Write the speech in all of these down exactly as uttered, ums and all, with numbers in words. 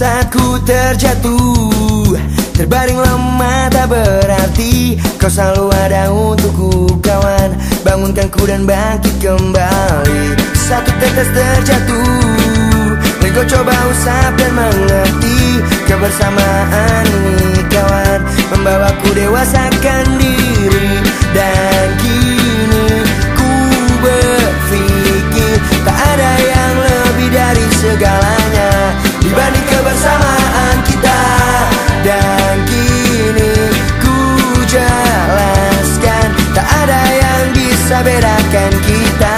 Saat ku terjatuh, terbaring lemah tak berarti kau selalu ada untukku kawan. Bangunkan ku dan bangkit kembali. Satu tetes terjatuh dan kau coba usap dan mengerti. Kebersamaan ini kawan membawaku dewasakan diri. Dan kini ku berpikir tak ada yang lebih dari segalanya dibanding kebersamaan kita. Dan kini ku jelaskan tak ada yang bisa bedakan kita.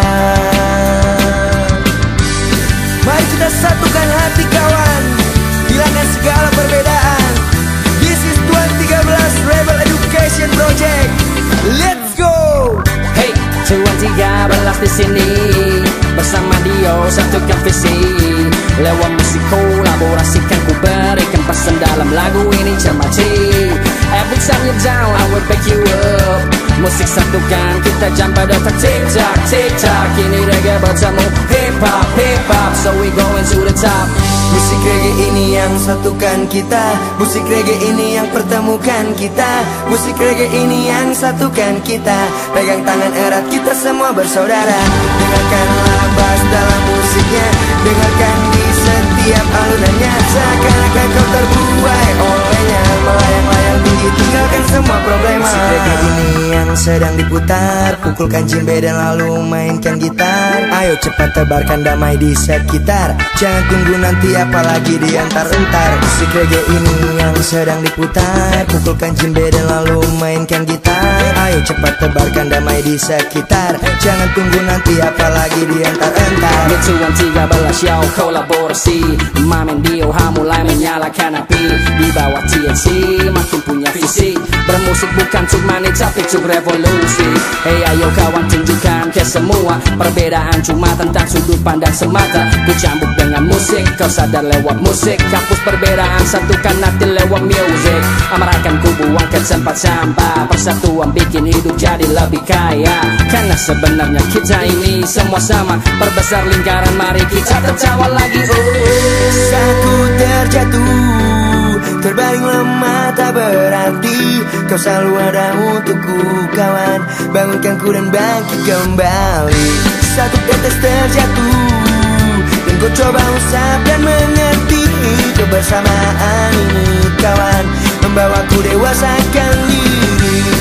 Mari kita satukan hati kawan, hilangkan segala perbedaan. This is dua ribu tiga belas Rebel Education Project. Let's go. Hey, dua ribu tiga belas di sini bersama Dio satukan visi. Lewat musik kolaborasikan ku berikan pesan dalam lagu ini cermati. Every time you're down I will back you up. Musik satukan kita jam pada tak tick tock tick tock. Ini reggae bertemu hip hop hip hop, so we going to the top. Musik reggae ini yang satukan kita. Musik reggae ini yang pertemukan kita. Musik reggae ini yang satukan kita. Pegang tangan erat kita semua bersaudara. Dengarkanlah bass dalam musiknya, dengarkan di setiap alunannya. Seakan-akan kau terbuai olehnya, melayang-layang tinggi tinggalkan semua problema. Musik reggae ini yang sedang diputar, pukulkan djembe dan lalu mainkan gitar. Ayo cepat tebarkan damai di sekitar, jangan tunggu nanti apalagi diantar-entar. Musik reggae ini yang sedang diputar, pukulkan djembe dan lalu mainkan gitar. Ayo cepat tebarkan damai di sekitar, jangan tunggu nanti apalagi diantar-entar. dua ribu tiga belas yo kolaborasi, Mamen Dio ha mulai menyalakan api. Di bawah T N C makin punya visi, bermusik bukan cuma nih tapi untuk revolusi. Hey ayo kawan tunjukkan ke semua, perbedaan cuma tentang sudut pandang semata. Ku cambuk dengan musik, kau sadar lewat musik. Kampus perbedaan satukan hati lewat music. Amarahkan ku buang ke tempat sampah, persatuan bikin hidup jadi lebih kaya. Karena sebenarnya kita ini semua sama, perbesar lingkaran mari kita tertawa lagi. Oh. Saat ku terjatuh, terbaring lemah tak berarti kau selalu ada untukku kawan. Bangunkan ku dan bangkit kembali. Satu tetes terjatuh dan kau coba usap dan mengerti. Kebersamaan ini kawan membawaku dewasakan diri.